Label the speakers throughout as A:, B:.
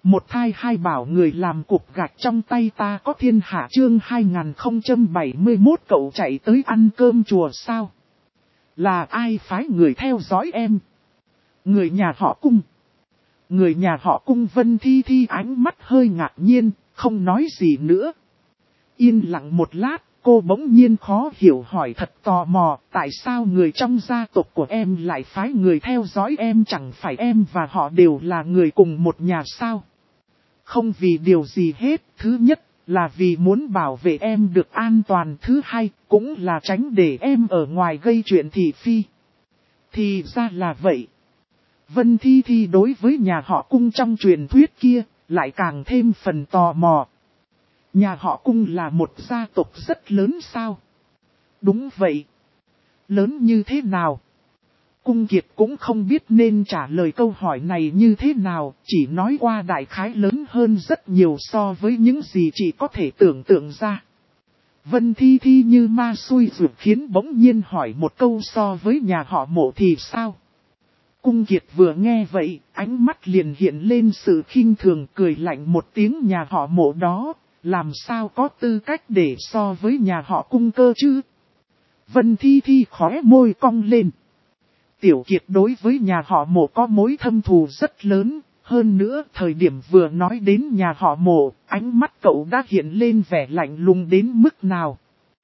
A: Một thai hai bảo người làm cục gạch trong tay ta có thiên hạ chương 2071 cậu chạy tới ăn cơm chùa sao? Là ai phái người theo dõi em? Người nhà họ Cung. Người nhà họ Cung Vân Thi Thi ánh mắt hơi ngạc nhiên, không nói gì nữa. Yên lặng một lát, cô bỗng nhiên khó hiểu hỏi thật tò mò, tại sao người trong gia tộc của em lại phái người theo dõi em, chẳng phải em và họ đều là người cùng một nhà sao? Không vì điều gì hết, thứ nhất là vì muốn bảo vệ em được an toàn, thứ hai cũng là tránh để em ở ngoài gây chuyện thị phi. Thì ra là vậy. Vân Thi Thi đối với nhà họ Cung trong truyền thuyết kia, lại càng thêm phần tò mò. Nhà họ Cung là một gia tộc rất lớn sao? Đúng vậy. Lớn như thế nào? Cung Kiệt cũng không biết nên trả lời câu hỏi này như thế nào, chỉ nói qua đại khái lớn hơn rất nhiều so với những gì chị có thể tưởng tượng ra. Vân Thi Thi như ma xui ruột khiến bỗng nhiên hỏi một câu so với nhà họ Mộ thì sao? Cung Kiệt vừa nghe vậy, ánh mắt liền hiện lên sự khinh thường, cười lạnh một tiếng, nhà họ Mộ đó, làm sao có tư cách để so với nhà họ Cung cơ chứ? Vân Thi Thi khóe môi cong lên. Tiểu Kiệt đối với nhà họ Mộ có mối thâm thù rất lớn, hơn nữa thời điểm vừa nói đến nhà họ Mộ, ánh mắt cậu đã hiện lên vẻ lạnh lùng đến mức nào.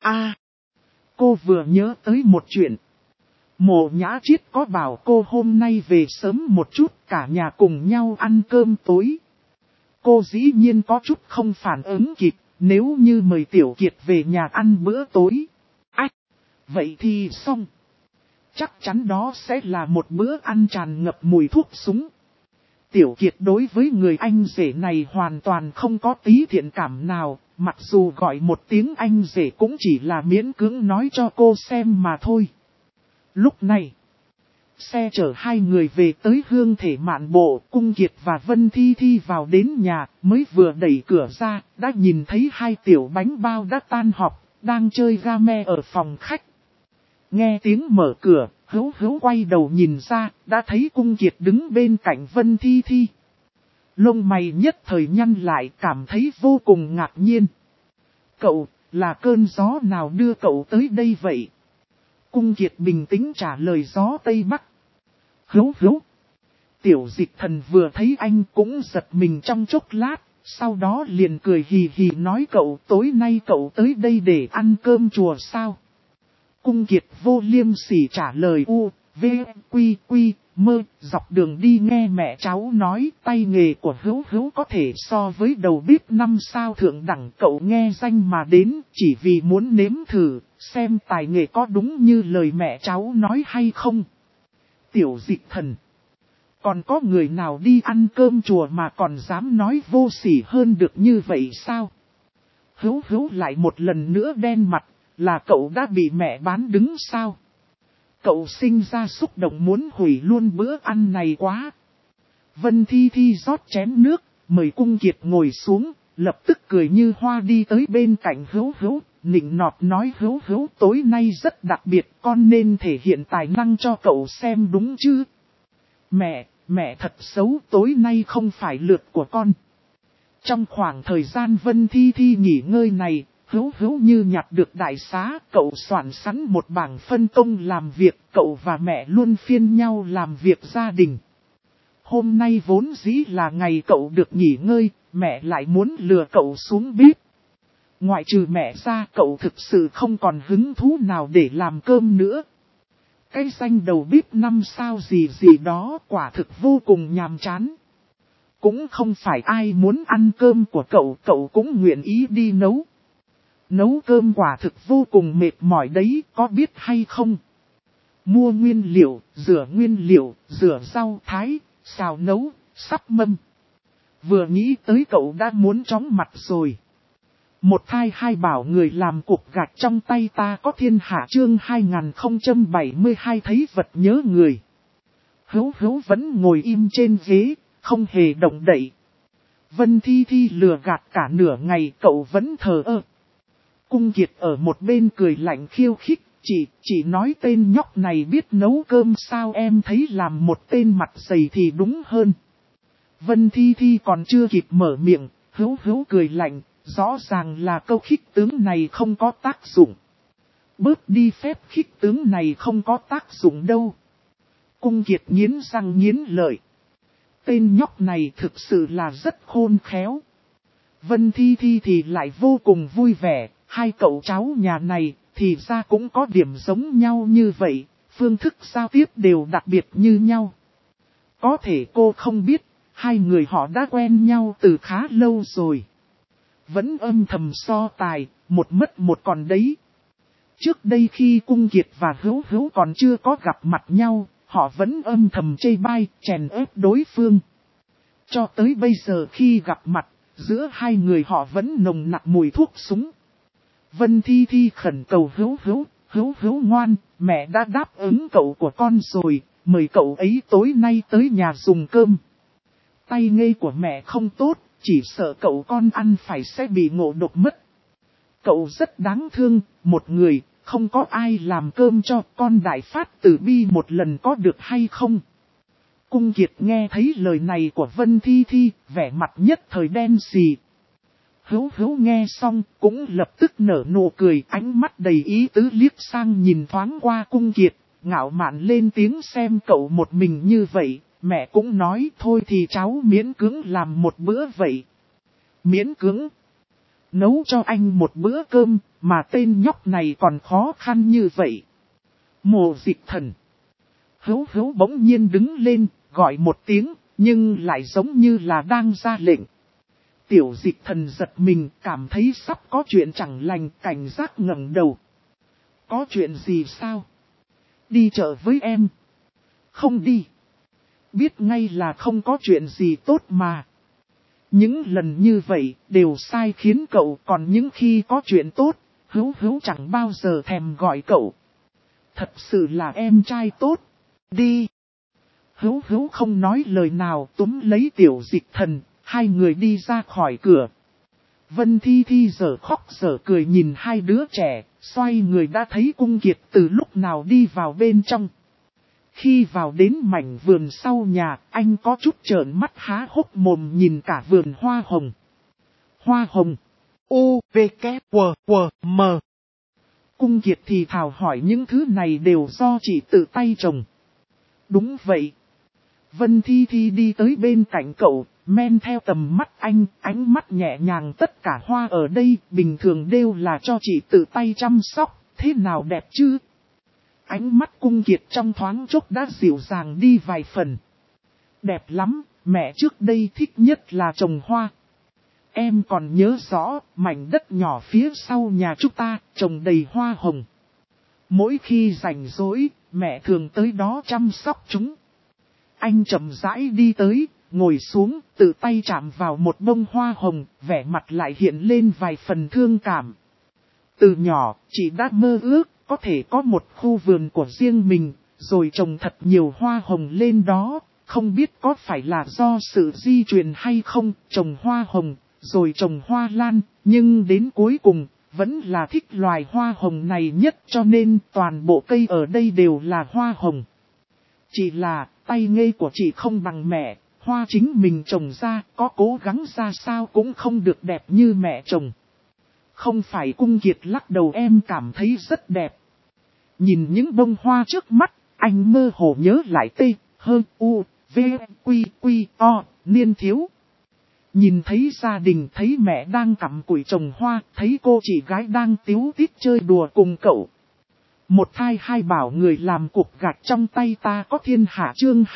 A: Cô vừa nhớ tới một chuyện. Mộ Nhã Chiết có bảo cô hôm nay về sớm một chút, cả nhà cùng nhau ăn cơm tối. Cô dĩ nhiên có chút không phản ứng kịp, nếu như mời Tiểu Kiệt về nhà ăn bữa tối. Vậy thì xong. Chắc chắn đó sẽ là một bữa ăn tràn ngập mùi thuốc súng. Tiểu Kiệt đối với người anh rể này hoàn toàn không có tí thiện cảm nào, mặc dù gọi một tiếng anh rể cũng chỉ là miễn cưỡng nói cho cô xem mà thôi. Lúc này, xe chở hai người về tới Hương Thể Mạn Bộ, Cung Kiệt và Vân Thi Thi vào đến nhà, mới vừa đẩy cửa ra, đã nhìn thấy hai tiểu bánh bao đã tan học, đang chơi game ở phòng khách. Nghe tiếng mở cửa, Hữu Hữu quay đầu nhìn ra, đã thấy Cung Kiệt đứng bên cạnh Vân Thi Thi. Lông mày nhất thời nhăn lại, cảm thấy vô cùng ngạc nhiên. Cậu, là cơn gió nào đưa cậu tới đây vậy? Cung Kiệt bình tĩnh trả lời gió Tây Bắc. Hữu Hữu. Tiểu Dịch Thần vừa thấy anh cũng giật mình trong chốc lát, sau đó liền cười hì hì nói cậu tối nay cậu tới đây để ăn cơm chùa sao? Cung Kiệt vô liêm sỉ trả lời mơ, dọc đường đi nghe mẹ cháu nói tay nghề của Hữu Hữu có thể so với đầu bếp 5 sao thượng đẳng, cậu nghe danh mà đến chỉ vì muốn nếm thử, xem tài nghệ có đúng như lời mẹ cháu nói hay không. Tiểu Dịch Thần. Còn có người nào đi ăn cơm chùa mà còn dám nói vô sỉ hơn được như vậy sao? Hữu Hữu lại một lần nữa đen mặt. Là cậu đã bị mẹ bán đứng sao? Cậu sinh ra xúc động muốn hủy luôn bữa ăn này quá. Vân Thi Thi rót chén nước, mời Cung Kiệt ngồi xuống, lập tức cười như hoa đi tới bên cạnh Hữu Hữu, nịnh nọt nói Hữu Hữu tối nay rất đặc biệt, con nên thể hiện tài năng cho cậu xem đúng chứ? Mẹ thật xấu, tối nay không phải lượt của con. Trong khoảng thời gian Vân Thi Thi nghỉ ngơi này, Hữu Hữu như nhặt được đại xá, cậu soạn sẵn một bảng phân công làm việc, cậu và mẹ luôn phiên nhau làm việc gia đình. Hôm nay vốn dĩ là ngày cậu được nghỉ ngơi, mẹ lại muốn lừa cậu xuống bếp. Ngoại trừ mẹ ra, cậu thực sự không còn hứng thú nào để làm cơm nữa. Cái danh đầu bếp 5 sao gì đó quả thực vô cùng nhàm chán. Cũng không phải ai muốn ăn cơm của cậu, cậu cũng nguyện ý đi nấu. Nấu cơm quả thực vô cùng mệt mỏi đấy, có biết hay không? Mua nguyên liệu, rửa rau, thái, xào nấu, sắp mâm. Vừa nghĩ tới cậu đã muốn chóng mặt rồi. Một thai hai bảo người làm cục gạch trong tay ta có thiên hạ chương 2072 thấy vật nhớ người. Hữu Hữu vẫn ngồi im trên ghế, không hề động đậy. Vân Thi Thi lừa gạt cả nửa ngày cậu vẫn thờ ơ. Cung Kiệt ở một bên cười lạnh khiêu khích, chỉ nói tên nhóc này biết nấu cơm sao, em thấy làm một tên mặt dày thì đúng hơn. Vân Thi Thi còn chưa kịp mở miệng, Hữu Hữu cười lạnh, rõ ràng là câu khích tướng này không có tác dụng. Bớt đi phép khích tướng này không có tác dụng đâu. Cung Kiệt nghiến răng nghiến lợi. Tên nhóc này thực sự là rất khôn khéo. Vân Thi Thi thì lại vô cùng vui vẻ, hai cậu cháu nhà này thì ra cũng có điểm giống nhau như vậy, phương thức giao tiếp đều đặc biệt như nhau. Có thể cô không biết, hai người họ đã quen nhau từ khá lâu rồi. Vẫn âm thầm so tài, một mất một còn đấy. Trước đây khi Cung Kiệt và Hữu Hữu còn chưa có gặp mặt nhau, họ vẫn âm thầm chê bai, chèn ép đối phương. Cho tới bây giờ khi gặp mặt, giữa hai người họ vẫn nồng nặc mùi thuốc súng. Vân Thi Thi khẩn cầu Hữu Hữu, Hữu Hữu ngoan, mẹ đã đáp ứng cậu của con rồi, mời cậu ấy tối nay tới nhà dùng cơm. Tay nghề của mẹ không tốt, chỉ sợ cậu con ăn phải sẽ bị ngộ độc mất. Cậu rất đáng thương, một người, không có ai làm cơm cho con đại phát tử bi một lần có được hay không? Cung Kiệt nghe thấy lời này của Vân Thi Thi, vẻ mặt nhất thời đen xì. Hữu Hữu nghe xong, cũng lập tức nở nụ cười, ánh mắt đầy ý tứ liếc sang nhìn thoáng qua Cung Kiệt, ngạo mạn lên tiếng xem cậu một mình như vậy, mẹ cũng nói thôi thì cháu miễn cưỡng làm một bữa vậy. Miễn cưỡng nấu cho anh một bữa cơm, mà tên nhóc này còn khó khăn như vậy. Mộ Dịch Thần. Hữu Hữu bỗng nhiên đứng lên, gọi một tiếng, nhưng lại giống như là đang ra lệnh. Tiểu Dịch Thần giật mình, cảm thấy sắp có chuyện chẳng lành, cảnh giác ngẩng đầu. Có chuyện gì sao? Đi chợ với em. Không đi. Biết ngay là không có chuyện gì tốt mà. Những lần như vậy đều sai khiến cậu, còn những khi có chuyện tốt, Hữu Hữu chẳng bao giờ thèm gọi cậu. Thật sự là em trai tốt. Đi. Hữu Hữu không nói lời nào, túm lấy Tiểu Dịch Thần, hai người đi ra khỏi cửa. Vân Thi Thi giờ khóc giờ cười nhìn hai đứa trẻ, xoay người đã thấy Cung Kiệt từ lúc nào đi vào bên trong. Khi vào đến mảnh vườn sau nhà, anh có chút trợn mắt há hốc mồm nhìn cả vườn hoa hồng. Hoa hồng. U, V, K, W, W, M. Cung Kiệt thì thào hỏi những thứ này đều do chị tự tay trồng. Đúng vậy. Vân Thi Thi đi tới bên cạnh cậu, men theo tầm mắt anh, ánh mắt nhẹ nhàng tất cả hoa ở đây bình thường đều là cho chị tự tay chăm sóc, thế nào đẹp chứ? Ánh mắt Cung Kiệt trong thoáng chốc đã dịu dàng đi vài phần. Đẹp lắm, mẹ trước đây thích nhất là trồng hoa. Em còn nhớ rõ, mảnh đất nhỏ phía sau nhà chúng ta, trồng đầy hoa hồng. Mỗi khi rảnh rỗi, mẹ thường tới đó chăm sóc chúng. Anh chậm rãi đi tới, ngồi xuống, tự tay chạm vào một bông hoa hồng, vẻ mặt lại hiện lên vài phần thương cảm. Từ nhỏ, chị đã mơ ước, có thể có một khu vườn của riêng mình, rồi trồng thật nhiều hoa hồng lên đó, không biết có phải là do sự di truyền hay không, trồng hoa hồng, rồi trồng hoa lan, nhưng đến cuối cùng, vẫn là thích loài hoa hồng này nhất cho nên toàn bộ cây ở đây đều là hoa hồng. Chỉ là, tay nghề của chị không bằng mẹ, hoa chính mình trồng ra, có cố gắng ra sao cũng không được đẹp như mẹ trồng. Không phải. Cung Kiệt lắc đầu, em cảm thấy rất đẹp. Nhìn những bông hoa trước mắt, anh mơ hồ nhớ lại T, H, U, V, Quy, Quy, O, niên thiếu. Nhìn thấy gia đình, thấy mẹ đang cắm cụi trồng hoa, thấy cô chị gái đang tíu tít chơi đùa cùng cậu. Một thai hai bảo người làm cục gạch trong tay ta có thiên hạ chương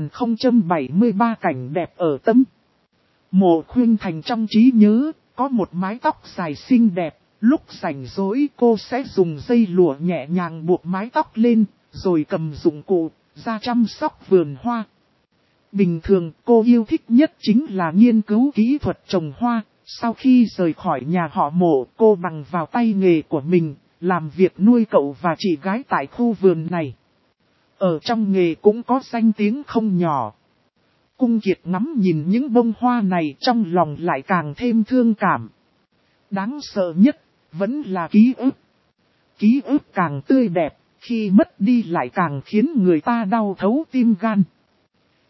A: 2073 cảnh đẹp ở Tâm. Mộ Khuyên Thành trong trí nhớ, có một mái tóc dài xinh đẹp, lúc rảnh rỗi cô sẽ dùng dây lụa nhẹ nhàng buộc mái tóc lên, rồi cầm dụng cụ, ra chăm sóc vườn hoa. Bình thường cô yêu thích nhất chính là nghiên cứu kỹ thuật trồng hoa, sau khi rời khỏi nhà họ Mộ cô bằng vào tay nghề của mình, làm việc nuôi cậu và chị gái tại khu vườn này. Ở trong nghề cũng có danh tiếng không nhỏ. Cung Kiệt ngắm nhìn những bông hoa này trong lòng lại càng thêm thương cảm. Đáng sợ nhất, vẫn là ký ức. Ký ức càng tươi đẹp, khi mất đi lại càng khiến người ta đau thấu tim gan.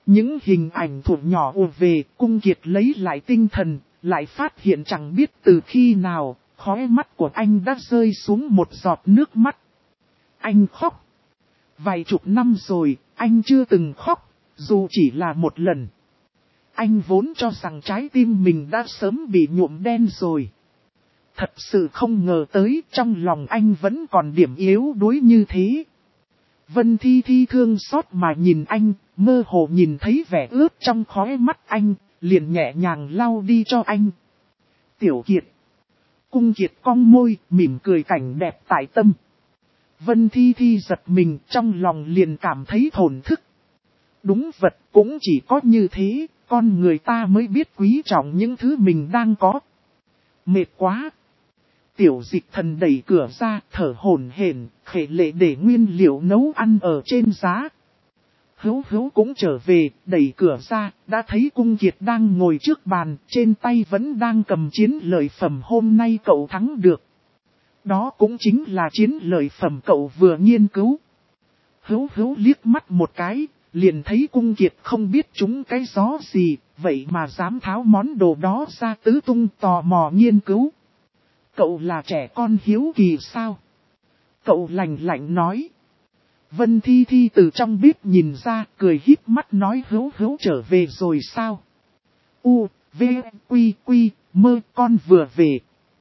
A: Những hình ảnh thuộc nhỏ ùa về, Cung Kiệt lấy lại tinh thần, lại phát hiện chẳng biết từ khi nào, khóe mắt của anh đã rơi xuống một giọt nước mắt. Anh khóc. Vài chục năm rồi, anh chưa từng khóc, dù chỉ là một lần. Anh vốn cho rằng trái tim mình đã sớm bị nhuộm đen rồi. Thật sự không ngờ tới trong lòng anh vẫn còn điểm yếu đuối như thế. Vân Thi Thi thương xót mà nhìn anh, mơ hồ nhìn thấy vẻ ướt trong khóe mắt anh, liền nhẹ nhàng lau đi cho anh. Tiểu Kiệt. Cung Kiệt cong môi, mỉm cười cảnh đẹp tại tâm. Vân Thi Thi giật mình, trong lòng liền cảm thấy thổn thức. Đúng vật cũng chỉ có như thế, con người ta mới biết quý trọng những thứ mình đang có. Mệt quá. Tiểu Dịch Thần đẩy cửa ra, thở hổn hển, khệ lệ để nguyên liệu nấu ăn ở trên giá. Hữu Hữu cũng trở về, đẩy cửa ra, đã thấy Cung Kiệt đang ngồi trước bàn, trên tay vẫn đang cầm chiến lợi phẩm hôm nay cậu thắng được. Đó cũng chính là chiến lợi phẩm cậu vừa nghiên cứu. Hữu Hữu liếc mắt một cái, liền thấy Cung Kiệt không biết trúng cái gió gì, vậy mà dám tháo món đồ đó ra tứ tung tò mò nghiên cứu. Cậu là trẻ con hiếu kỳ sao? Cậu lạnh lạnh nói. Vân Thi Thi từ trong bếp nhìn ra, cười híp mắt nói Hữu Hữu trở về rồi sao? U, V, Quy, Quy, Mơ, con vừa về.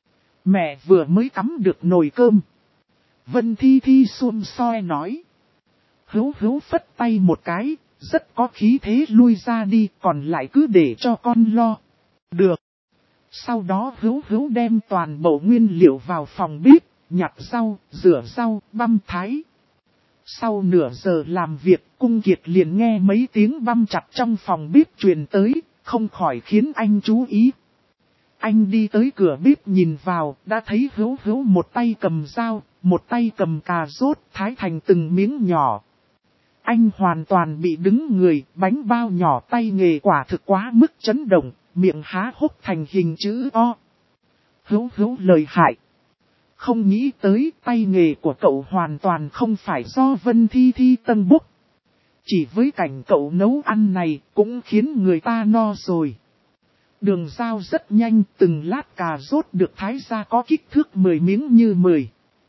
A: Mẹ vừa mới tắm được nồi cơm. Vân Thi Thi xum soi nói. Hữu Hữu phất tay một cái, rất có khí thế lui ra đi, còn lại cứ để cho con lo. Được. Sau đó Hữu Hữu đem toàn bộ nguyên liệu vào phòng bếp, nhặt rau, rửa rau, băm thái. Sau nửa giờ làm việc, Cung Kiệt liền nghe mấy tiếng băm chặt trong phòng bếp truyền tới, không khỏi khiến anh chú ý. Anh đi tới cửa bếp nhìn vào, đã thấy Hữu Hữu một tay cầm dao, một tay cầm cà rốt thái thành từng miếng nhỏ. Anh hoàn toàn bị đứng người, bánh bao nhỏ tay nghề quả thực quá mức chấn động, miệng há hốc thành hình chữ O. Hữu Hữu lợi hại. Không nghĩ tới tay nghề của cậu hoàn toàn không phải do Vân Thi Thi tân bốc. Chỉ với cảnh cậu nấu ăn này cũng khiến người ta no rồi. Đường dao rất nhanh, từng lát cà rốt được thái ra có kích thước 10 miếng như 10.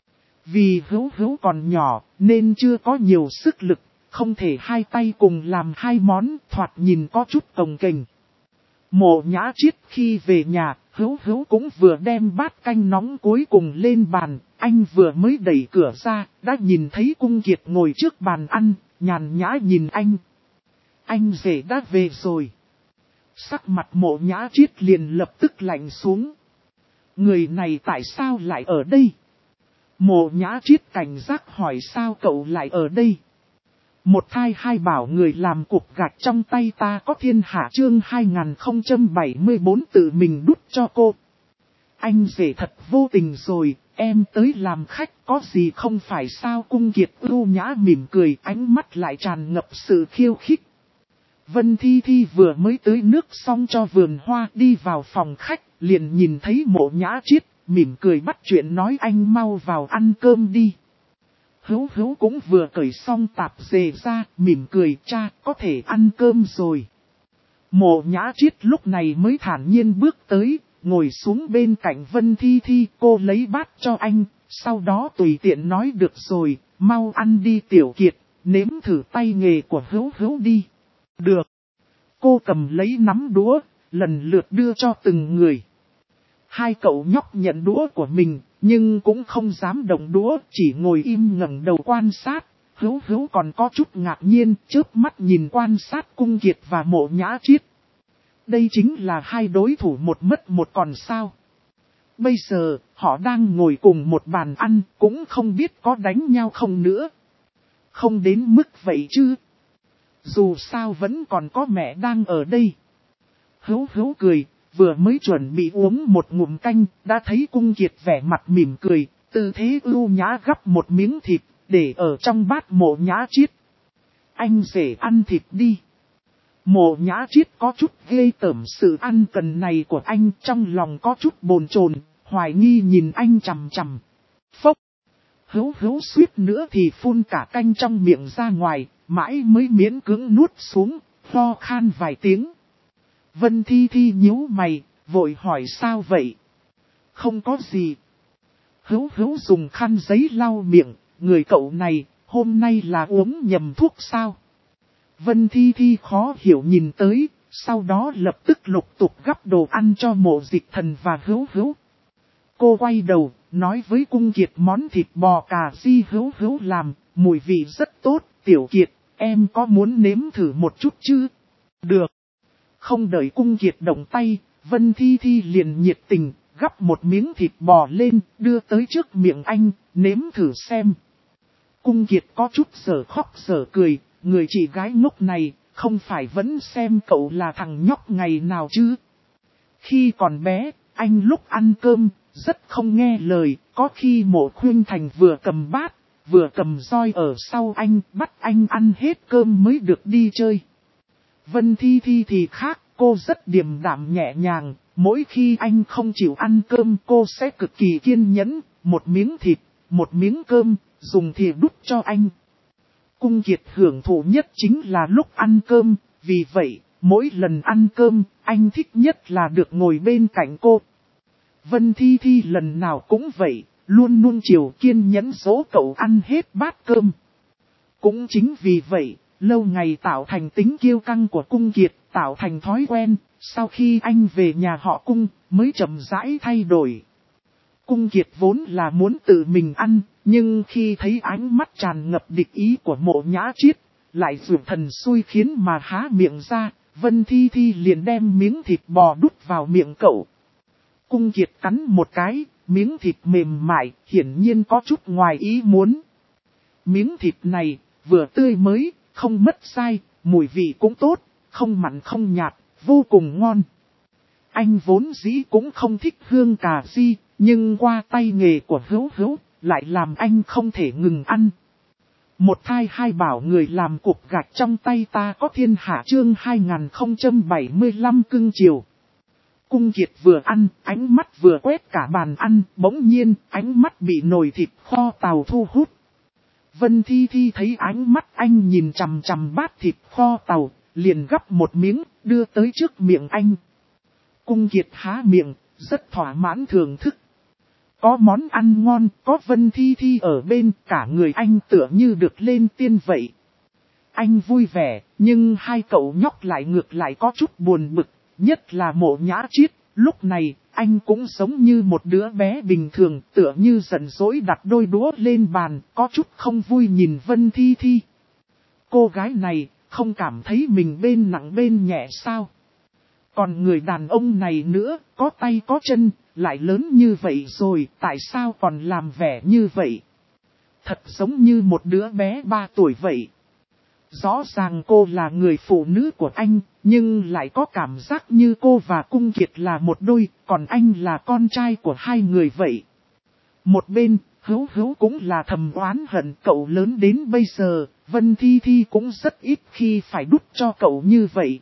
A: Vì Hữu Hữu còn nhỏ nên chưa có nhiều sức lực, không thể hai tay cùng làm hai món, thoạt nhìn có chút cồng kềnh. Mộ Nhã Triết khi về nhà, Hữu Hữu cũng vừa đem bát canh nóng cuối cùng lên bàn, anh vừa mới đẩy cửa ra, đã nhìn thấy Cung Kiệt ngồi trước bàn ăn, nhàn nhã nhìn anh. Anh rể đã về rồi. Sắc mặt Mộ Nhã Triết liền lập tức lạnh xuống. Người này tại sao lại ở đây? Mộ Nhã Triết cảnh giác hỏi sao cậu lại ở đây? Một thai hai bảo người làm cục gạch trong tay ta có thiên hạ chương 2074 tự mình đút cho cô. Anh rể thật vô tình rồi, em tới làm khách có gì không phải sao? Cung Kiệt ưu nhã mỉm cười, ánh mắt lại tràn ngập sự khiêu khích. Vân Thi Thi vừa mới tưới nước xong cho vườn hoa đi vào phòng khách, liền nhìn thấy Mộ Nhã Triết, mỉm cười bắt chuyện nói anh mau vào ăn cơm đi. Hữu Hữu cũng vừa cởi xong tạp dề ra, mỉm cười cha có thể ăn cơm rồi. Mộ Nhã Triết lúc này mới thản nhiên bước tới, ngồi xuống bên cạnh Vân Thi Thi, cô lấy bát cho anh, sau đó tùy tiện nói được rồi, mau ăn đi Tiểu Kiệt, nếm thử tay nghề của Hữu Hữu đi. Được. Cô cầm lấy nắm đũa, lần lượt đưa cho từng người. Hai cậu nhóc nhận đũa của mình, nhưng cũng không dám động đũa, chỉ ngồi im ngẩng đầu quan sát. Hữu Hữu còn có chút ngạc nhiên, chớp mắt nhìn quan sát Cung Kiệt và Mộ Nhã Triết. Đây chính là hai đối thủ một mất một còn sao. Bây giờ, họ đang ngồi cùng một bàn ăn, cũng không biết có đánh nhau không nữa. Không đến mức vậy chứ. Dù sao vẫn còn có mẹ đang ở đây. Hữu Hữu cười, vừa mới chuẩn bị uống một ngụm canh, đã thấy Cung Kiệt vẻ mặt mỉm cười, tư thế ưu nhã gắp một miếng thịt, để ở trong bát Mộ Nhã Triết. Anh rể ăn thịt đi. Mộ Nhã Triết có chút ghê tởm sự ăn cần này của anh, trong lòng có chút bồn chồn, hoài nghi nhìn anh chằm chằm. Phốc. Hữu Hữu suýt nữa thì phun cả canh trong miệng ra ngoài, mãi mới miễn cưỡng nuốt xuống, Ho khan vài tiếng. Vân Thi Thi nhíu mày, vội hỏi sao vậy? Không có gì. Hữu Hữu dùng khăn giấy lau miệng, người cậu này, hôm nay là uống nhầm thuốc sao? Vân Thi Thi khó hiểu nhìn tới, sau đó lập tức lục tục gắp đồ ăn cho Mộ Dịch Thần và Hữu Hữu. Cô quay đầu, nói với Cung Kiệt món thịt bò cà ri Hữu Hữu làm, mùi vị rất tốt, Tiểu Kiệt, em có muốn nếm thử một chút chứ? Được. Không đợi Cung Kiệt động tay, Vân Thi Thi liền nhiệt tình, gắp một miếng thịt bò lên, đưa tới trước miệng anh, nếm thử xem. Cung Kiệt có chút sở khóc sở cười, người chị gái ngốc này, không phải vẫn xem cậu là thằng nhóc ngày nào chứ? Khi còn bé, anh lúc ăn cơm, rất không nghe lời, có khi Mộ Khuynh Thành vừa cầm bát, vừa cầm roi ở sau anh, bắt anh ăn hết cơm mới được đi chơi. Vân Thi Thi thì khác, cô rất điềm đạm nhẹ nhàng, mỗi khi anh không chịu ăn cơm cô sẽ cực kỳ kiên nhẫn, một miếng thịt, một miếng cơm, dùng thìa đút cho anh. Cung Kiệt hưởng thụ nhất chính là lúc ăn cơm, vì vậy, mỗi lần ăn cơm, anh thích nhất là được ngồi bên cạnh cô. Vân Thi Thi lần nào cũng vậy, luôn nuông chiều kiên nhẫn dỗ cậu ăn hết bát cơm. Cũng chính vì vậy, lâu ngày tạo thành tính kiêu căng của Cung Kiệt, tạo thành thói quen, sau khi anh về nhà họ Cung, mới chậm rãi thay đổi. Cung Kiệt vốn là muốn tự mình ăn, nhưng khi thấy ánh mắt tràn ngập địch ý của Mộ Nhã Triết, lại dường thần xui khiến mà há miệng ra, Vân Thi Thi liền đem miếng thịt bò đút vào miệng cậu. Cung Kiệt cắn một cái, miếng thịt mềm mại, hiển nhiên có chút ngoài ý muốn. Miếng thịt này, vừa tươi mới, không mất dai, mùi vị cũng tốt, không mặn không nhạt, vô cùng ngon. Anh vốn dĩ cũng không thích hương cà ri, nhưng qua tay nghề của Hữu Hữu, lại làm anh không thể ngừng ăn. Một thai hai bảo người làm cục gạch trong tay ta có thiên hạ chương 2075 cưng chiều. Cung Kiệt vừa ăn, ánh mắt vừa quét cả bàn ăn, bỗng nhiên, ánh mắt bị nồi thịt kho tàu thu hút. Vân Thi Thi thấy ánh mắt anh nhìn chằm chằm bát thịt kho tàu, liền gắp một miếng, đưa tới trước miệng anh. Cung Kiệt há miệng, rất thỏa mãn thưởng thức. Có món ăn ngon, có Vân Thi Thi ở bên, cả người anh tựa như được lên tiên vậy. Anh vui vẻ, nhưng hai cậu nhóc lại ngược lại có chút buồn bực, nhất là Mộ Nhã Triết. Lúc này, anh cũng giống như một đứa bé bình thường, tựa như giận dỗi đặt đôi đũa lên bàn, có chút không vui nhìn Vân Thi Thi. Cô gái này, không cảm thấy mình bên nặng bên nhẹ sao? Còn người đàn ông này nữa, có tay có chân, lại lớn như vậy rồi, tại sao còn làm vẻ như vậy? Thật giống như một đứa bé 3 tuổi vậy. Rõ ràng cô là người phụ nữ của anh, nhưng lại có cảm giác như cô và Cung Kiệt là một đôi, còn anh là con trai của hai người vậy. Một bên, Hữu Hữu cũng là thầm oán hận cậu lớn đến bây giờ, Vân Thi Thi cũng rất ít khi phải đút cho cậu như vậy.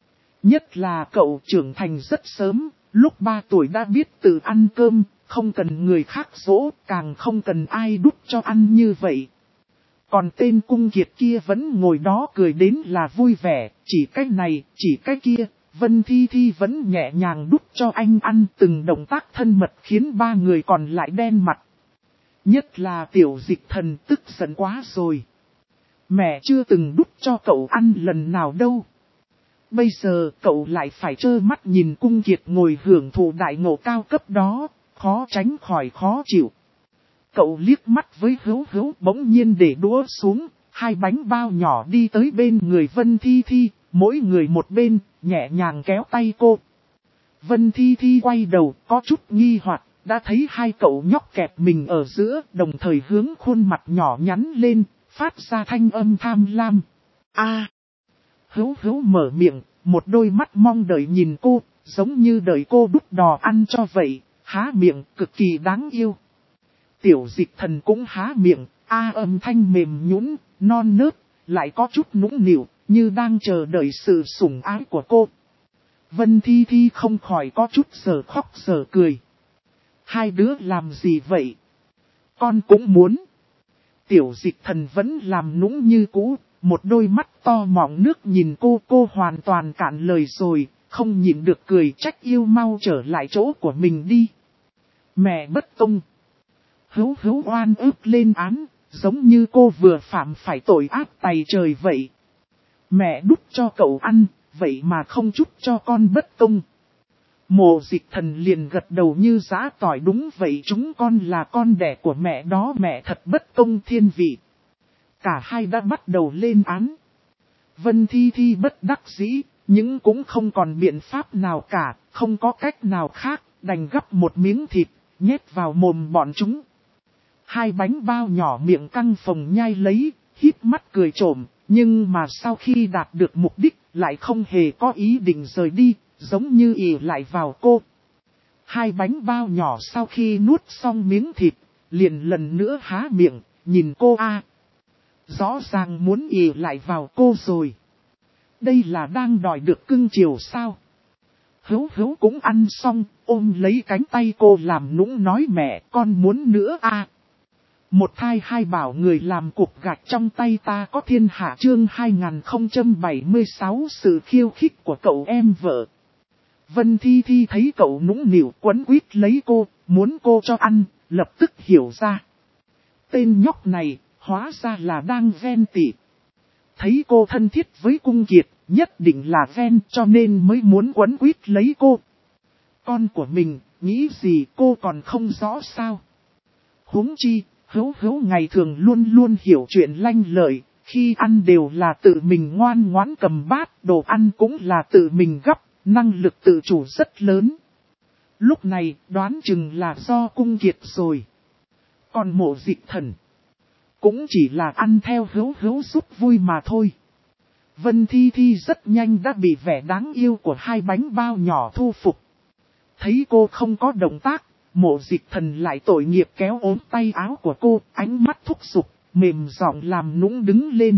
A: Nhất là cậu trưởng thành rất sớm, lúc 3 tuổi đã biết tự ăn cơm, không cần người khác dỗ, càng không cần ai đút cho ăn như vậy. Còn tên Cung Kiệt kia vẫn ngồi đó cười đến là vui vẻ, chỉ cái này, chỉ cái kia, Vân Thi Thi vẫn nhẹ nhàng đút cho anh ăn, từng động tác thân mật khiến ba người còn lại đen mặt. Nhất là Tiểu Dịch Thần tức giận quá rồi. Mẹ chưa từng đút cho cậu ăn lần nào đâu. Bây giờ cậu lại phải trơ mắt nhìn Cung Kiệt ngồi hưởng thụ đại ngộ cao cấp đó, khó tránh khỏi khó chịu. Cậu liếc mắt với Hữu Hữu bỗng nhiên để đũa xuống, hai bánh bao nhỏ đi tới bên người Vân Thi Thi, mỗi người một bên, nhẹ nhàng kéo tay cô. Vân Thi Thi quay đầu, có chút nghi hoặc, đã thấy hai cậu nhóc kẹp mình ở giữa, đồng thời hướng khuôn mặt nhỏ nhắn lên, phát ra thanh âm tham lam. Hữu Hữu mở miệng, một đôi mắt mong đợi nhìn cô, giống như đợi cô đút đò ăn cho vậy, há miệng cực kỳ đáng yêu. Tiểu Dịch Thần cũng há miệng, âm thanh mềm nhũn, non nớt, lại có chút nũng nịu, như đang chờ đợi sự sủng ái của cô. Vân Thi Thi không khỏi có chút giờ khóc giờ cười. Hai đứa làm gì vậy? Con cũng muốn. Tiểu Dịch Thần vẫn làm nũng như cũ, một đôi mắt to mọng nước nhìn cô hoàn toàn cạn lời rồi, không nhịn được cười trách yêu mau trở lại chỗ của mình đi. Mẹ bất công. Hữu oan ức lên án, giống như cô vừa phạm phải tội ác tày trời vậy. Mẹ đút cho cậu ăn, vậy mà không chút cho con bất công. Mộ Dịch Thần liền gật đầu như giã tỏi, đúng vậy, chúng con là con đẻ của mẹ đó, mẹ thật bất công thiên vị. Cả hai đã bắt đầu lên án. Vân Thi Thi bất đắc dĩ, nhưng cũng không còn biện pháp nào cả, không có cách nào khác, đành gắp một miếng thịt, nhét vào mồm bọn chúng. Hai bánh bao nhỏ miệng căng phồng nhai lấy, híp mắt cười trộm, nhưng mà sau khi đạt được mục đích, lại không hề có ý định rời đi, giống như ỷ lại vào cô. Hai bánh bao nhỏ sau khi nuốt xong miếng thịt, liền lần nữa há miệng, nhìn cô rõ ràng muốn ỷ lại vào cô rồi. Đây là đang đòi được cưng chiều sao? Hữu cũng ăn xong, ôm lấy cánh tay cô làm nũng nói mẹ con muốn nữa Một thai hai bảo người làm cục gạch trong tay ta có thiên hạ chương 2076 sự khiêu khích của cậu em vợ. Vân Thi Thi thấy cậu nũng nịu quấn quýt lấy cô, muốn cô cho ăn, lập tức hiểu ra. Tên nhóc này, hóa ra là đang ghen tị. Thấy cô thân thiết với Cung Kiệt, nhất định là ghen cho nên mới muốn quấn quýt lấy cô. Con của mình, nghĩ gì cô còn không rõ sao? Huống chi, Hữu ngày thường luôn luôn hiểu chuyện lanh lợi, khi ăn đều là tự mình ngoan ngoãn cầm bát, đồ ăn cũng là tự mình gắp, năng lực tự chủ rất lớn. Lúc này đoán chừng là do Cung Kiệt rồi. Còn Mộ Dịch Thần cũng chỉ là ăn theo Hữu giúp vui mà thôi. Vân Thi Thi rất nhanh đã bị vẻ đáng yêu của hai bánh bao nhỏ thu phục. Thấy cô không có động tác, Mộ Dịch Thần lại tội nghiệp kéo ốm tay áo của cô, ánh mắt thúc giục, mềm giọng làm nũng đứng lên.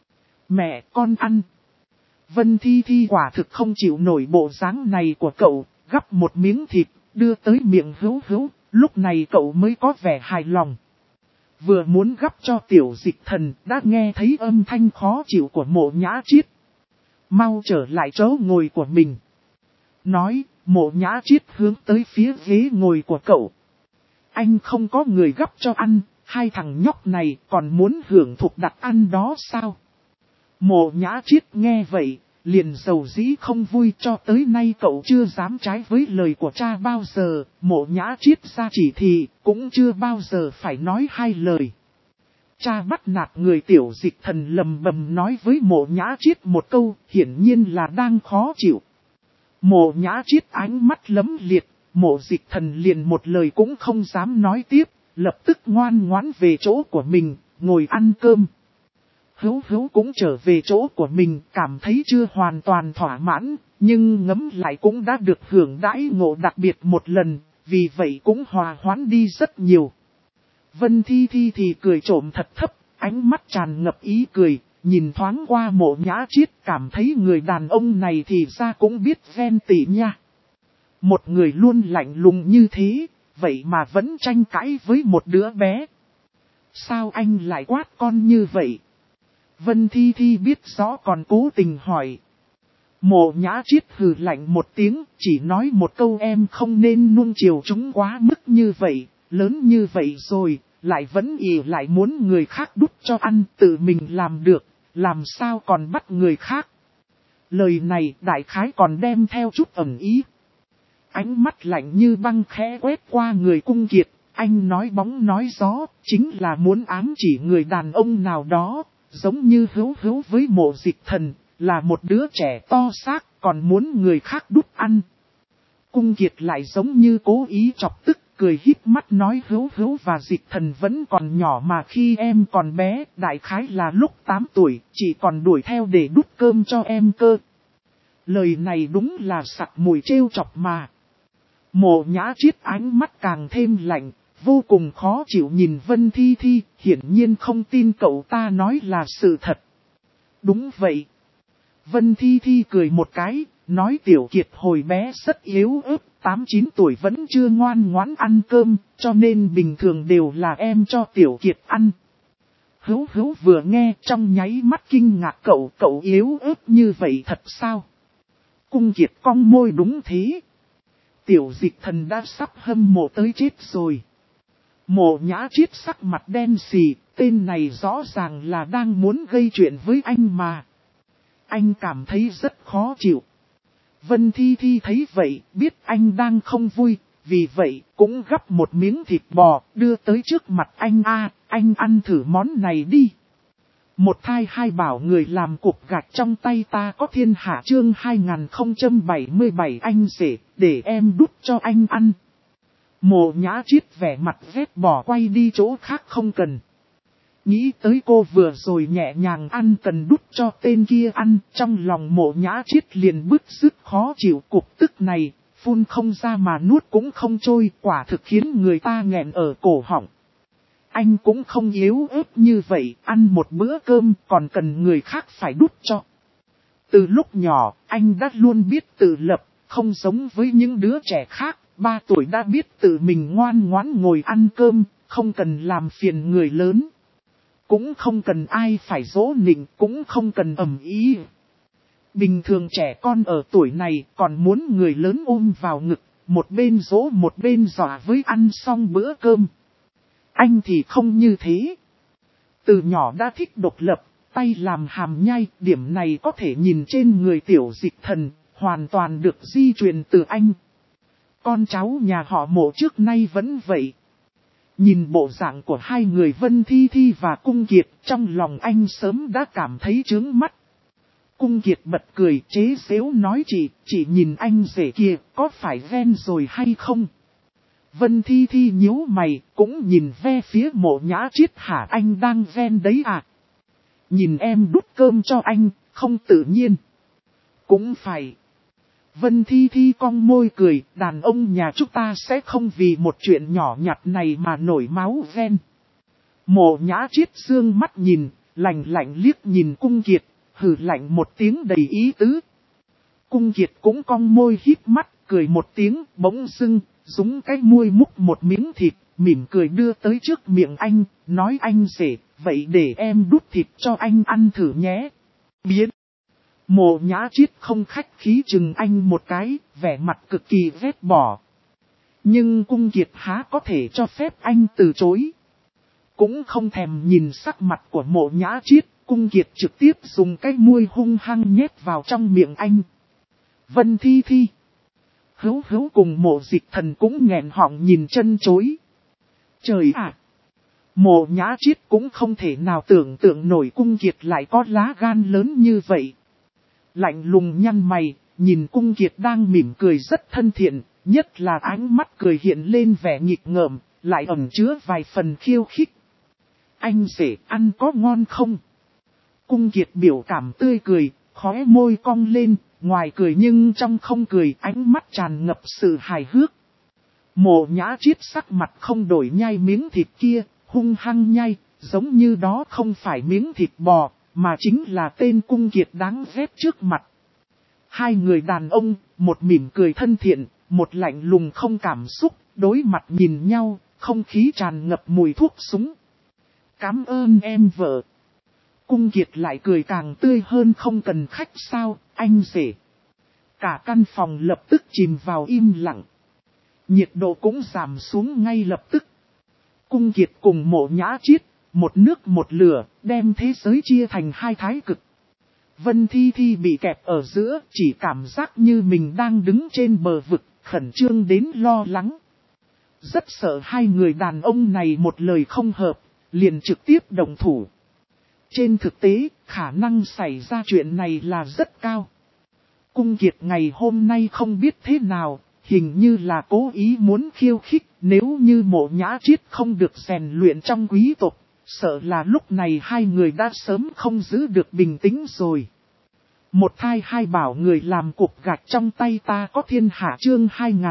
A: Mẹ con ăn. Vân Thi Thi quả thực không chịu nổi bộ dáng này của cậu, gắp một miếng thịt, đưa tới miệng Hữu, lúc này cậu mới có vẻ hài lòng. Vừa muốn gắp cho Tiểu Dịch Thần, đã nghe thấy âm thanh khó chịu của Mộ Nhã Chiết. Mau trở lại chỗ ngồi của mình. Nói, Mộ Nhã Chiết hướng tới phía ghế ngồi của cậu. Anh không có người gắp cho ăn, hai thằng nhóc này còn muốn hưởng thụ đặt ăn đó sao? Mộ Nhã Chiết nghe vậy, liền dầu dĩ không vui, cho tới nay cậu chưa dám trái với lời của cha bao giờ, Mộ Nhã Chiết ra chỉ thị, cũng chưa bao giờ phải nói hai lời. Cha bắt nạt người Tiểu Dịch Thần lầm bầm nói với Mộ Nhã Chiết một câu, hiển nhiên là đang khó chịu. Mộ Nhã Chiết ánh mắt lấm liệt, Mộ Dịch Thần liền một lời cũng không dám nói tiếp, lập tức ngoan ngoãn về chỗ của mình, ngồi ăn cơm. Hữu cũng trở về chỗ của mình, cảm thấy chưa hoàn toàn thỏa mãn, nhưng ngẫm lại cũng đã được hưởng đãi ngộ đặc biệt một lần, vì vậy cũng hòa hoãn đi rất nhiều. Vân Thi Thi thì cười trộm thật thấp, ánh mắt tràn ngập ý cười, nhìn thoáng qua Mộ Nhã Chiết, cảm thấy người đàn ông này thì ra cũng biết ghen tị nha. Một người luôn lạnh lùng như thế, vậy mà vẫn tranh cãi với một đứa bé. Sao anh lại quát con như vậy? Vân Thi Thi biết rõ còn cố tình hỏi. Mộ Nhã Chiết hừ lạnh một tiếng, chỉ nói một câu em không nên nuông chiều chúng quá mức như vậy, lớn như vậy rồi, lại vẫn ỷ lại muốn người khác đút cho ăn, tự mình làm được, làm sao còn bắt người khác. Lời này đại khái còn đem theo chút ẩn ý. Ánh mắt lạnh như băng khẽ quét qua người Cung Kiệt, anh nói bóng nói gió, chính là muốn ám chỉ người đàn ông nào đó, giống như Hữu với Mộ Dịch Thần, là một đứa trẻ to xác, còn muốn người khác đút ăn. Cung Kiệt lại giống như cố ý chọc tức, cười híp mắt nói Hữu và Dịch Thần vẫn còn nhỏ mà khi em còn bé, đại khái là lúc 8 tuổi, chỉ còn đuổi theo để đút cơm cho em cơ. Lời này đúng là sặc mùi trêu chọc mà. Mộ Nhã Chiết ánh mắt càng thêm lạnh, vô cùng khó chịu nhìn Vân Thi Thi, hiển nhiên không tin cậu ta nói là sự thật. Đúng vậy. Vân Thi Thi cười một cái, nói Tiểu Kiệt hồi bé rất yếu ớt, 8-9 tuổi vẫn chưa ngoan ngoãn ăn cơm, cho nên bình thường đều là em cho Tiểu Kiệt ăn. Hữu Hữu vừa nghe trong nháy mắt kinh ngạc, cậu yếu ớt như vậy thật sao? Cung Kiệt cong môi, đúng thế. Tiểu Dịch Thần đã sắp hâm mộ tới chết rồi. Mộ Nhã Triết sắc mặt đen xì, tên này rõ ràng là đang muốn gây chuyện với anh mà. Anh cảm thấy rất khó chịu. Vân Thi Thi thấy vậy, biết anh đang không vui, vì vậy cũng gắp một miếng thịt bò đưa tới trước mặt anh. Anh ăn thử món này đi. Một thai hai bảo người làm cục gạch trong tay ta có thiên hạ, chương 2077 anh rể, để em đút cho anh ăn. Mộ Nhã Triết vẻ mặt ghét bỏ quay đi chỗ khác không cần. Nghĩ tới cô vừa rồi nhẹ nhàng ăn cần đút cho tên kia ăn, trong lòng Mộ Nhã Triết liền bứt rứt khó chịu, cục tức này, phun không ra mà nuốt cũng không trôi, quả thực khiến người ta nghẹn ở cổ họng. Anh cũng không yếu ớt như vậy, ăn một bữa cơm còn cần người khác phải đút cho. Từ lúc nhỏ, anh đã luôn biết tự lập, không giống với những đứa trẻ khác, 3 tuổi đã biết tự mình ngoan ngoãn ngồi ăn cơm, không cần làm phiền người lớn. Cũng không cần ai phải dỗ nịnh, cũng không cần ầm ĩ. Bình thường trẻ con ở tuổi này còn muốn người lớn ôm vào ngực, một bên dỗ một bên dọa với ăn xong bữa cơm. Anh thì không như thế. Từ nhỏ đã thích độc lập, tay làm hàm nhai, điểm này có thể nhìn trên người Tiểu Dịch Thần, hoàn toàn được di truyền từ anh. Con cháu nhà họ Mộ trước nay vẫn vậy. Nhìn bộ dạng của hai người Vân Thi Thi và Cung Kiệt, trong lòng anh sớm đã cảm thấy chướng mắt. Cung Kiệt bật cười chế giễu nói, chị nhìn anh rể kia, có phải ghen rồi hay không? Vân Thi Thi nhíu mày, cũng nhìn về phía Mộ Nhã Triết, hả, anh đang ghen đấy à? Nhìn em đút cơm cho anh, không tự nhiên. Cũng phải. Vân Thi Thi cong môi cười, đàn ông nhà chúng ta sẽ không vì một chuyện nhỏ nhặt này mà nổi máu ghen. Mộ Nhã Triết dương mắt nhìn, lạnh lạnh liếc nhìn Cung Kiệt, hừ lạnh một tiếng đầy ý tứ. Cung Kiệt cũng cong môi híp mắt, cười một tiếng, bỗng dưng, dúng cái môi múc một miếng thịt, mỉm cười đưa tới trước miệng anh, nói, anh rể, vậy để em đút thịt cho anh ăn thử nhé. Biến. Mộ Nhã Triết không khách khí chừng anh một cái, vẻ mặt cực kỳ ghét bỏ. Nhưng Cung Kiệt há có thể cho phép anh từ chối. Cũng không thèm nhìn sắc mặt của Mộ Nhã Triết, Cung Kiệt trực tiếp dùng cái muôi hung hăng nhét vào trong miệng anh. Vân Thi Thi, Hữu Hữu cùng Mộ Dịch Thần cũng nghẹn họng nhìn chân chối. Trời ạ! Mộ Nhã Triết cũng không thể nào tưởng tượng nổi Cung Kiệt lại có lá gan lớn như vậy. Lạnh lùng nhăn mày, nhìn Cung Kiệt đang mỉm cười rất thân thiện, nhất là ánh mắt cười hiện lên vẻ nghịch ngợm, lại ẩn chứa vài phần khiêu khích. Anh rể ăn có ngon không? Cung Kiệt biểu cảm tươi cười, khóe môi cong lên, ngoài cười nhưng trong không cười, ánh mắt tràn ngập sự hài hước. Mộ Nhã Triết sắc mặt không đổi nhai miếng thịt kia, hung hăng nhai, giống như đó không phải miếng thịt bò, mà chính là tên Cung Kiệt đáng ghét trước mặt. Hai người đàn ông, một mỉm cười thân thiện, một lạnh lùng không cảm xúc, đối mặt nhìn nhau, không khí tràn ngập mùi thuốc súng. Cảm ơn em vợ. Cung Kiệt lại cười càng tươi hơn, không cần khách sao, anh rể. Cả căn phòng lập tức chìm vào im lặng. Nhiệt độ cũng giảm xuống ngay lập tức. Cung Kiệt cùng Mộ Nhã Triết, một nước một lửa, đem thế giới chia thành hai thái cực. Vân Thi Thi bị kẹp ở giữa, chỉ cảm giác như mình đang đứng trên bờ vực, khẩn trương đến lo lắng. Rất sợ hai người đàn ông này một lời không hợp, liền trực tiếp động thủ. Trên thực tế, khả năng xảy ra chuyện này là rất cao. Cung Kiệt ngày hôm nay không biết thế nào, hình như là cố ý muốn khiêu khích, nếu như Mộ Nhã Triết không được rèn luyện trong quý tộc, sợ là lúc này hai người đã sớm không giữ được bình tĩnh rồi. Một thai hai bảo người làm cục gạch trong tay ta có thiên hạ, chương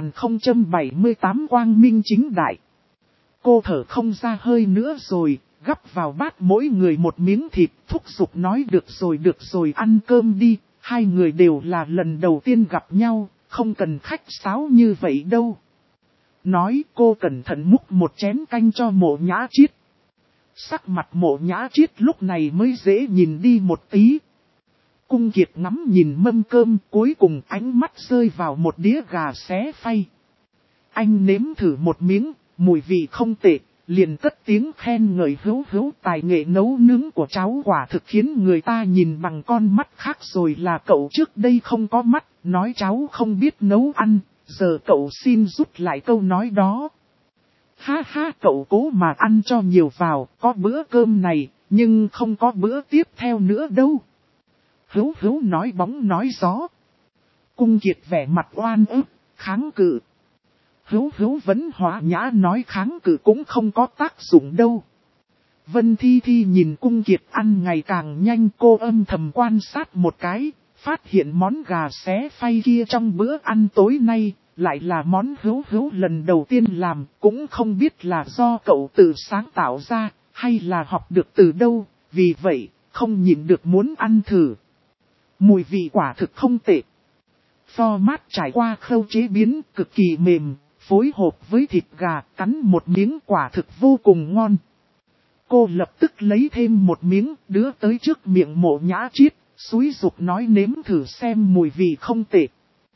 A: 2078 quang minh chính đại. Cô thở không ra hơi nữa rồi, gắp vào bát mỗi người một miếng thịt, thúc giục nói được rồi ăn cơm đi, hai người đều là lần đầu tiên gặp nhau, không cần khách sáo như vậy đâu. Nói cô cẩn thận múc một chén canh cho Mộ Nhã Triết. Sắc mặt Mộ Nhã Chiết lúc này mới dễ nhìn đi một tí. Cung Kiệt ngắm nhìn mâm cơm, cuối cùng ánh mắt rơi vào một đĩa gà xé phay. Anh nếm thử một miếng, mùi vị không tệ, liền cất tiếng khen ngợi Hữu Hữu tài nghệ nấu nướng của cháu quả thực khiến người ta nhìn bằng con mắt khác rồi là cậu trước đây không có mắt, nói cháu không biết nấu ăn, giờ cậu xin rút lại câu nói đó. Ha ha, cậu cố mà ăn cho nhiều vào, có bữa cơm này, nhưng không có bữa tiếp theo nữa đâu. Hữu Hữu nói bóng nói gió. Cung Kiệt vẻ mặt oan ức, kháng cự. Hữu Hữu vẫn hòa nhã nói kháng cự cũng không có tác dụng đâu. Vân Thi Thi nhìn Cung Kiệt ăn ngày càng nhanh, cô âm thầm quan sát một cái, phát hiện món gà xé phay kia trong bữa ăn tối nay, lại là món Hữu Hữu lần đầu tiên làm, cũng không biết là do cậu tự sáng tạo ra, hay là học được từ đâu, vì vậy, không nhịn được muốn ăn thử. Mùi vị quả thực không tệ. Format trải qua khâu chế biến cực kỳ mềm, phối hợp với thịt gà, cắn một miếng quả thực vô cùng ngon. Cô lập tức lấy thêm một miếng, đưa tới trước miệng Mộ Nhã Chiết, xúi giục nói nếm thử xem mùi vị không tệ.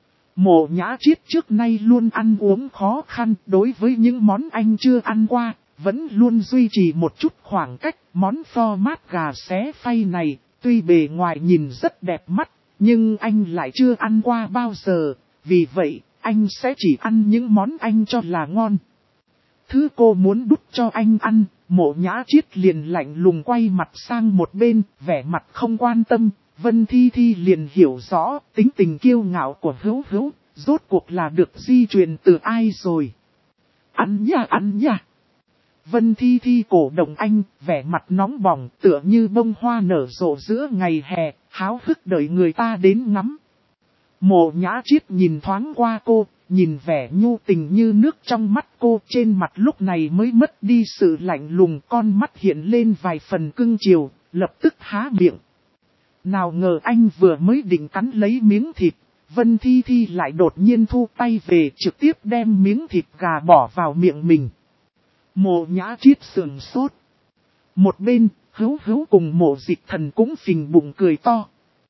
A: Mộ Nhã Chiết trước nay luôn ăn uống khó khăn, đối với những món anh chưa ăn qua, vẫn luôn duy trì một chút khoảng cách. Món format gà xé phay này, tuy bề ngoài nhìn rất đẹp mắt, nhưng anh lại chưa ăn qua bao giờ, vì vậy, anh sẽ chỉ ăn những món anh cho là ngon. Thứ cô muốn đút cho anh ăn, Mộ Nhã Chiết liền lạnh lùng quay mặt sang một bên, vẻ mặt không quan tâm. Vân Thi Thi liền hiểu rõ tính tình kiêu ngạo của Hữu Hữu, rốt cuộc là được di truyền từ ai rồi. Ăn nha. Vân Thi Thi cổ động anh, vẻ mặt nóng bỏng tựa như bông hoa nở rộ giữa ngày hè, háo hức đợi người ta đến ngắm. Mộ Nhã Chiết nhìn thoáng qua cô, nhìn vẻ nhu tình như nước trong mắt cô, trên mặt lúc này mới mất đi sự lạnh lùng, con mắt hiện lên vài phần cưng chiều, lập tức há miệng. Nào ngờ anh vừa mới định cắn lấy miếng thịt, Vân Thi Thi lại đột nhiên thu tay về, trực tiếp đem miếng thịt gà bỏ vào miệng mình. Mộ Nhã Chiết sườn sốt. Một bên, Hữu Hữu cùng Mộ Dịch Thần cũng phình bụng cười to.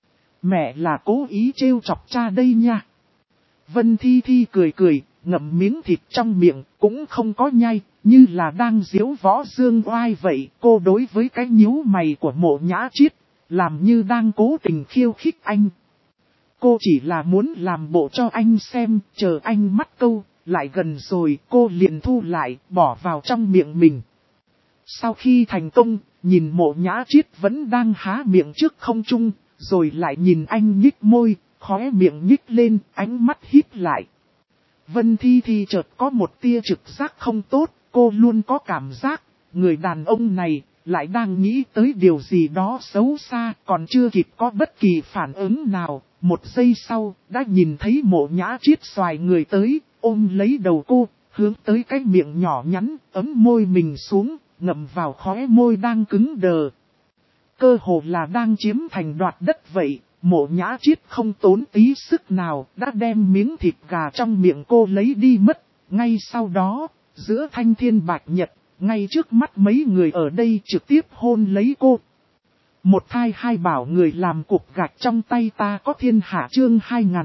A: Mẹ là cố ý trêu chọc cha đây nha. Vân Thi Thi cười, ngậm miếng thịt trong miệng, cũng không có nhai, như là đang diếu võ dương oai vậy. Cô đối với cái nhíu mày của Mộ Nhã Chiết, làm như đang cố tình khiêu khích anh. Cô chỉ là muốn làm bộ cho anh xem, chờ anh mắc câu, lại gần rồi cô liền thu lại, bỏ vào trong miệng mình. Sau khi thành công, nhìn Mộ Nhã Chiết vẫn đang há miệng trước không trung, rồi lại nhìn anh nhích môi, khóe miệng nhích lên, ánh mắt híp lại. Vân Thi Thi chợt có một tia trực giác không tốt, cô luôn có cảm giác, người đàn ông này lại đang nghĩ tới điều gì đó xấu xa, còn chưa kịp có bất kỳ phản ứng nào. Một giây sau, đã nhìn thấy Mộ Nhã Chiết xoài người tới, ôm lấy đầu cô, hướng tới cái miệng nhỏ nhắn, ấm môi mình xuống, ngậm vào khóe môi đang cứng đờ. Cơ hồ là đang chiếm thành đoạt đất vậy, Mộ Nhã Chiết không tốn tí sức nào, đã đem miếng thịt gà trong miệng cô lấy đi mất. Ngay sau đó, giữa thanh thiên bạch nhật, ngay trước mắt mấy người ở đây trực tiếp hôn lấy cô. Một thai hai bảo người làm cục gạch trong tay ta có thiên hạ chương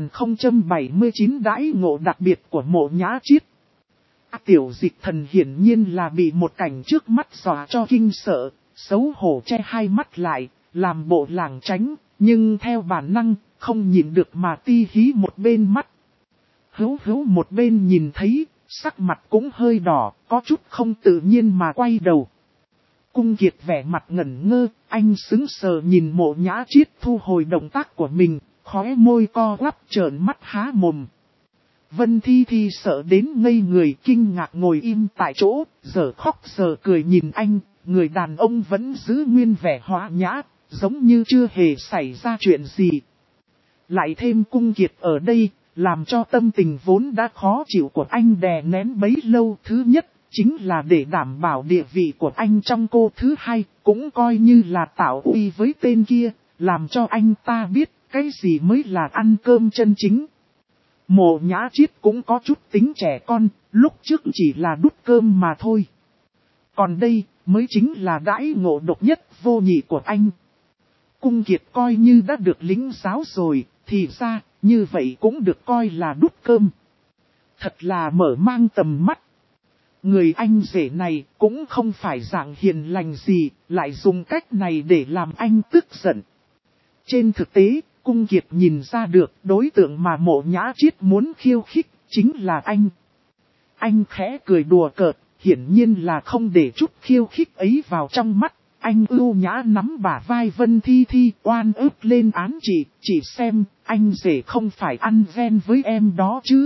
A: 2079 đãi ngộ đặc biệt của Mộ Nhã Chiết. Tiểu Dịch Thần hiển nhiên là bị một cảnh trước mắt dọa cho kinh sợ, xấu hổ che hai mắt lại, làm bộ lảng tránh, nhưng theo bản năng, không nhìn được mà ti hí một bên mắt. Hữu Hữu một bên nhìn thấy, sắc mặt cũng hơi đỏ, có chút không tự nhiên mà quay đầu. Cung Kiệt vẻ mặt ngẩn ngơ, anh sững sờ nhìn Mộ Nhã Chiết thu hồi động tác của mình, khóe môi co quắp trợn mắt há mồm. Vân Thi Thi sợ đến ngây người, kinh ngạc ngồi im tại chỗ, giờ khóc giờ cười nhìn anh, người đàn ông vẫn giữ nguyên vẻ hòa nhã, giống như chưa hề xảy ra chuyện gì. Lại thêm Cung Kiệt ở đây, làm cho tâm tình vốn đã khó chịu của anh đè nén bấy lâu. Thứ nhất, chính là để đảm bảo địa vị của anh trong cô. Thứ hai, cũng coi như là tạo uy với tên kia, làm cho anh ta biết cái gì mới là ăn cơm chân chính. Mộ Nhã Chiết cũng có chút tính trẻ con, lúc trước chỉ là đút cơm mà thôi. Còn đây, mới chính là đãi ngộ độc nhất vô nhị của anh. Cung Kiệt coi như đã được lĩnh giáo rồi, thì ra, như vậy cũng được coi là đút cơm. Thật là mở mang tầm mắt. Người anh rể này cũng không phải dạng hiền lành gì, lại dùng cách này để làm anh tức giận. Trên thực tế, Cung Kiệt nhìn ra được đối tượng mà Mộ Nhã Triết muốn khiêu khích, chính là anh. Anh khẽ cười đùa cợt, hiển nhiên là không để chút khiêu khích ấy vào trong mắt. Anh ưu nhã nắm bả vai Vân Thi Thi oan ức lên án chị xem, anh rể không phải ăn ghen với em đó chứ.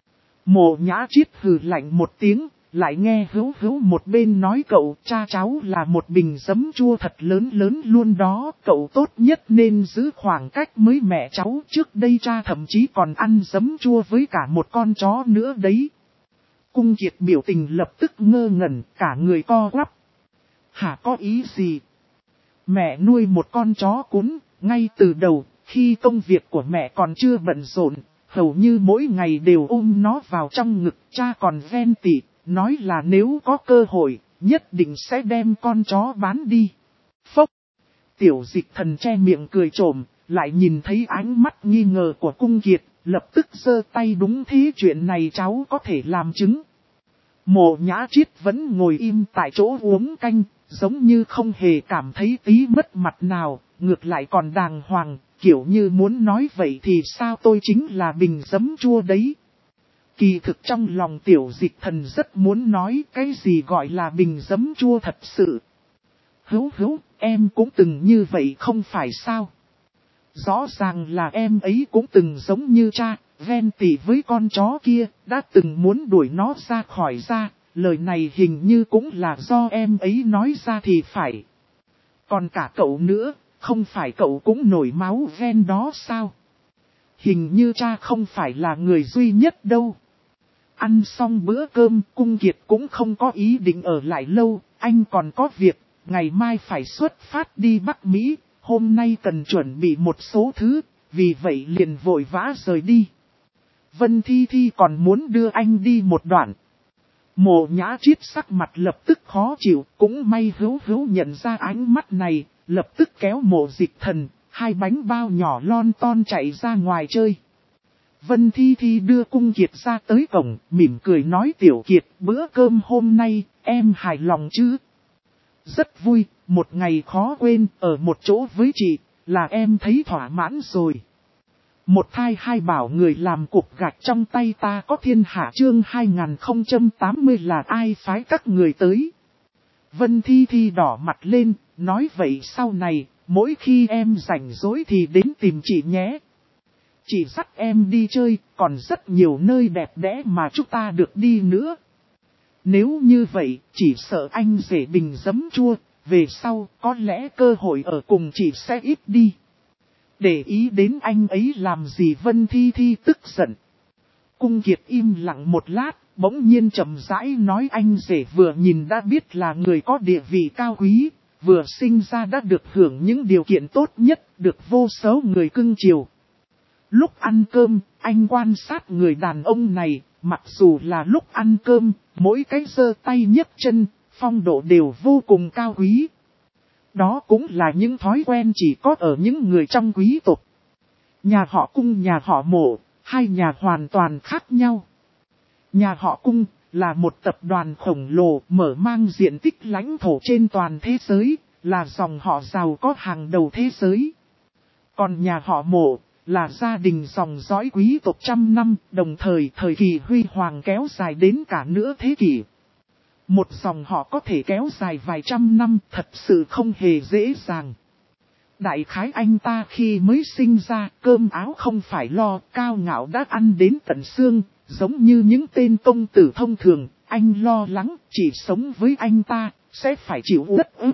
A: Mộ Nhã Triết hừ lạnh một tiếng, lại nghe Hữu Hữu một bên nói cậu cha cháu là một bình giấm chua thật lớn luôn đó, cậu tốt nhất nên giữ khoảng cách với mẹ cháu, trước đây cha thậm chí còn ăn giấm chua với cả một con chó nữa đấy. Cung Kiệt biểu tình lập tức ngơ ngẩn, cả người co quắp. Hả, có ý gì? Mẹ nuôi một con chó cún, ngay từ đầu, khi công việc của mẹ còn chưa bận rộn, hầu như mỗi ngày đều ôm nó vào trong ngực, cha còn ghen tị, nói là nếu có cơ hội, nhất định sẽ đem con chó bán đi. Phốc! Tiểu Dịch Thần che miệng cười trộm, lại nhìn thấy ánh mắt nghi ngờ của Cung Kiệt, lập tức giơ tay đúng thế, chuyện này cháu có thể làm chứng. Mộ Nhã Triết vẫn ngồi im tại chỗ uống canh, giống như không hề cảm thấy tí mất mặt nào, ngược lại còn đàng hoàng, kiểu như muốn nói vậy thì sao tôi chính là bình giấm chua đấy. Kỳ thực trong lòng Tiểu Dịch Thần rất muốn nói cái gì gọi là bình giấm chua thật sự. Hữu, em cũng từng như vậy không phải sao? Rõ ràng là em ấy cũng từng giống như cha, ghen tị với con chó kia, đã từng muốn đuổi nó ra khỏi ra, lời này hình như cũng là do em ấy nói ra thì phải. Còn cả cậu nữa, không phải cậu cũng nổi máu ghen đó sao? Hình như cha không phải là người duy nhất đâu. Ăn xong bữa cơm, Cung Kiệt cũng không có ý định ở lại lâu, anh còn có việc, ngày mai phải xuất phát đi Bắc Mỹ, hôm nay cần chuẩn bị một số thứ, vì vậy liền vội vã rời đi. Vân Thi Thi còn muốn đưa anh đi một đoạn. Mộ Nhã Triết sắc mặt lập tức khó chịu, cũng may Hữu nhận ra ánh mắt này, lập tức kéo Mộ Dịch Thần, 2 bánh bao nhỏ lon ton chạy ra ngoài chơi. Vân Thi Thi đưa Cung Kiệt ra tới cổng, mỉm cười nói Tiểu Kiệt, bữa cơm hôm nay, em hài lòng chứ? Rất vui, một ngày khó quên, ở một chỗ với chị, là em thấy thỏa mãn rồi. Một thai hai bảo người làm cục gạch trong tay ta có thiên hạ, chương 2080 là ai phái các người tới. Vân Thi Thi đỏ mặt lên, nói vậy sau này, mỗi khi em rảnh rỗi thì đến tìm chị nhé. Chị dắt em đi chơi, còn rất nhiều nơi đẹp đẽ mà chúng ta được đi nữa. Nếu như vậy, chỉ sợ anh rể bình giấm chua, về sau có lẽ cơ hội ở cùng chị sẽ ít đi. Để ý đến anh ấy làm gì? Vân Thi Thi tức giận. Cung Kiệt im lặng một lát, bỗng nhiên chậm rãi nói anh rể vừa nhìn đã biết là người có địa vị cao quý, vừa sinh ra đã được hưởng những điều kiện tốt nhất, được vô số người cưng chiều. Lúc ăn cơm, anh quan sát người đàn ông này, mặc dù là lúc ăn cơm, mỗi cái giơ tay nhấc chân, phong độ đều vô cùng cao quý. Đó cũng là những thói quen chỉ có ở những người trong quý tộc. Nhà họ Cung, nhà họ Mộ, hai nhà hoàn toàn khác nhau. Nhà họ Cung là một tập đoàn khổng lồ mở mang diện tích lãnh thổ trên toàn thế giới, là dòng họ giàu có hàng đầu thế giới. Còn nhà họ Mộ là gia đình dòng dõi quý tộc trăm năm, đồng thời thời kỳ huy hoàng kéo dài đến cả nửa thế kỷ. Một dòng họ có thể kéo dài vài trăm năm thật sự không hề dễ dàng. Đại khái anh ta khi mới sinh ra, cơm áo không phải lo, cao ngạo đã ăn đến tận xương, giống như những tên công tử thông thường, anh lo lắng, chỉ sống với anh ta, sẽ phải chịu uất ức.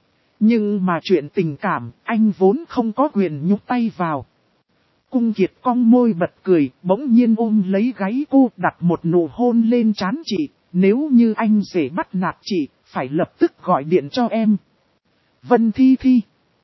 A: Nhưng mà chuyện tình cảm, anh vốn không có quyền nhúc tay vào. Cung Kiệt cong môi bật cười, bỗng nhiên ôm lấy gáy cô, đặt một nụ hôn lên trán chị. Nếu như anh rể bắt nạt chị, phải lập tức gọi điện cho em. Vân Thi Thi.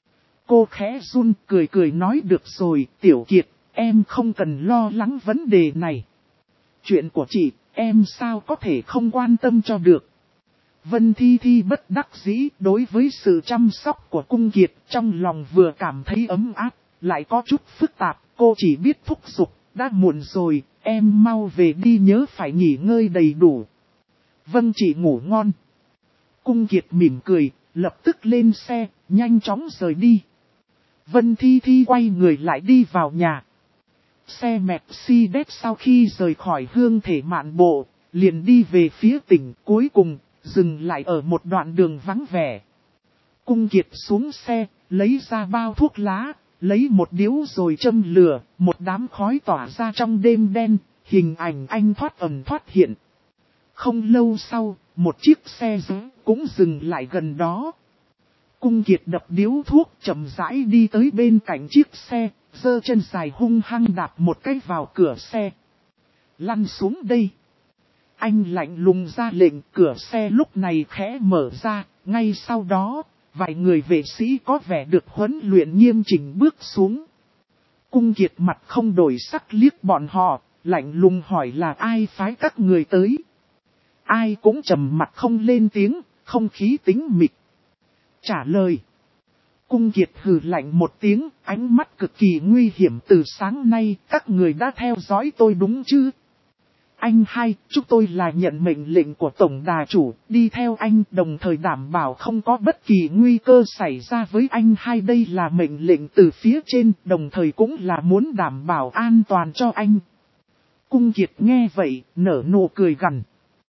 A: Cô khẽ run, cười nói được rồi, Tiểu Kiệt, em không cần lo lắng vấn đề này. Chuyện của chị, em sao có thể không quan tâm cho được. Vân Thi Thi bất đắc dĩ đối với sự chăm sóc của Cung Kiệt trong lòng vừa cảm thấy ấm áp, lại có chút phức tạp, cô chỉ biết thúc giục, đã muộn rồi, em mau về đi nhớ phải nghỉ ngơi đầy đủ. Vâng chị ngủ ngon. Cung Kiệt mỉm cười, lập tức lên xe, nhanh chóng rời đi. Vân Thi Thi quay người lại đi vào nhà. Xe Mercedes sau khi rời khỏi hương thể mạn bộ, liền đi về phía tỉnh, cuối cùng dừng lại ở một đoạn đường vắng vẻ. Cung Kiệt xuống xe, lấy ra bao thuốc lá, lấy một điếu rồi châm lửa, một đám khói tỏa ra trong đêm đen, hình ảnh anh thoát ẩn thoát hiện. Không lâu sau, một chiếc xe cũng dừng lại gần đó. Cung Kiệt đập điếu thuốc chậm rãi đi tới bên cạnh chiếc xe, giơ chân dài hung hăng đạp một cái vào cửa xe. Lăn xuống đây. Anh lạnh lùng ra lệnh, cửa xe lúc này khẽ mở ra, ngay sau đó, vài người vệ sĩ có vẻ được huấn luyện nghiêm chỉnh bước xuống. Cung Kiệt mặt không đổi sắc liếc bọn họ, lạnh lùng hỏi là ai phái các người tới. Ai cũng trầm mặt không lên tiếng, không khí tĩnh mịch. Trả lời. Cung Kiệt hừ lạnh một tiếng, ánh mắt cực kỳ nguy hiểm, từ sáng nay các người đã theo dõi tôi đúng chứ? Anh hai, chúng tôi là nhận mệnh lệnh của Tổng Đà Chủ, đi theo anh, đồng thời đảm bảo không có bất kỳ nguy cơ xảy ra với anh hai. Đây là mệnh lệnh từ phía trên, đồng thời cũng là muốn đảm bảo an toàn cho anh. Cung Kiệt nghe vậy, nở nụ cười gằn.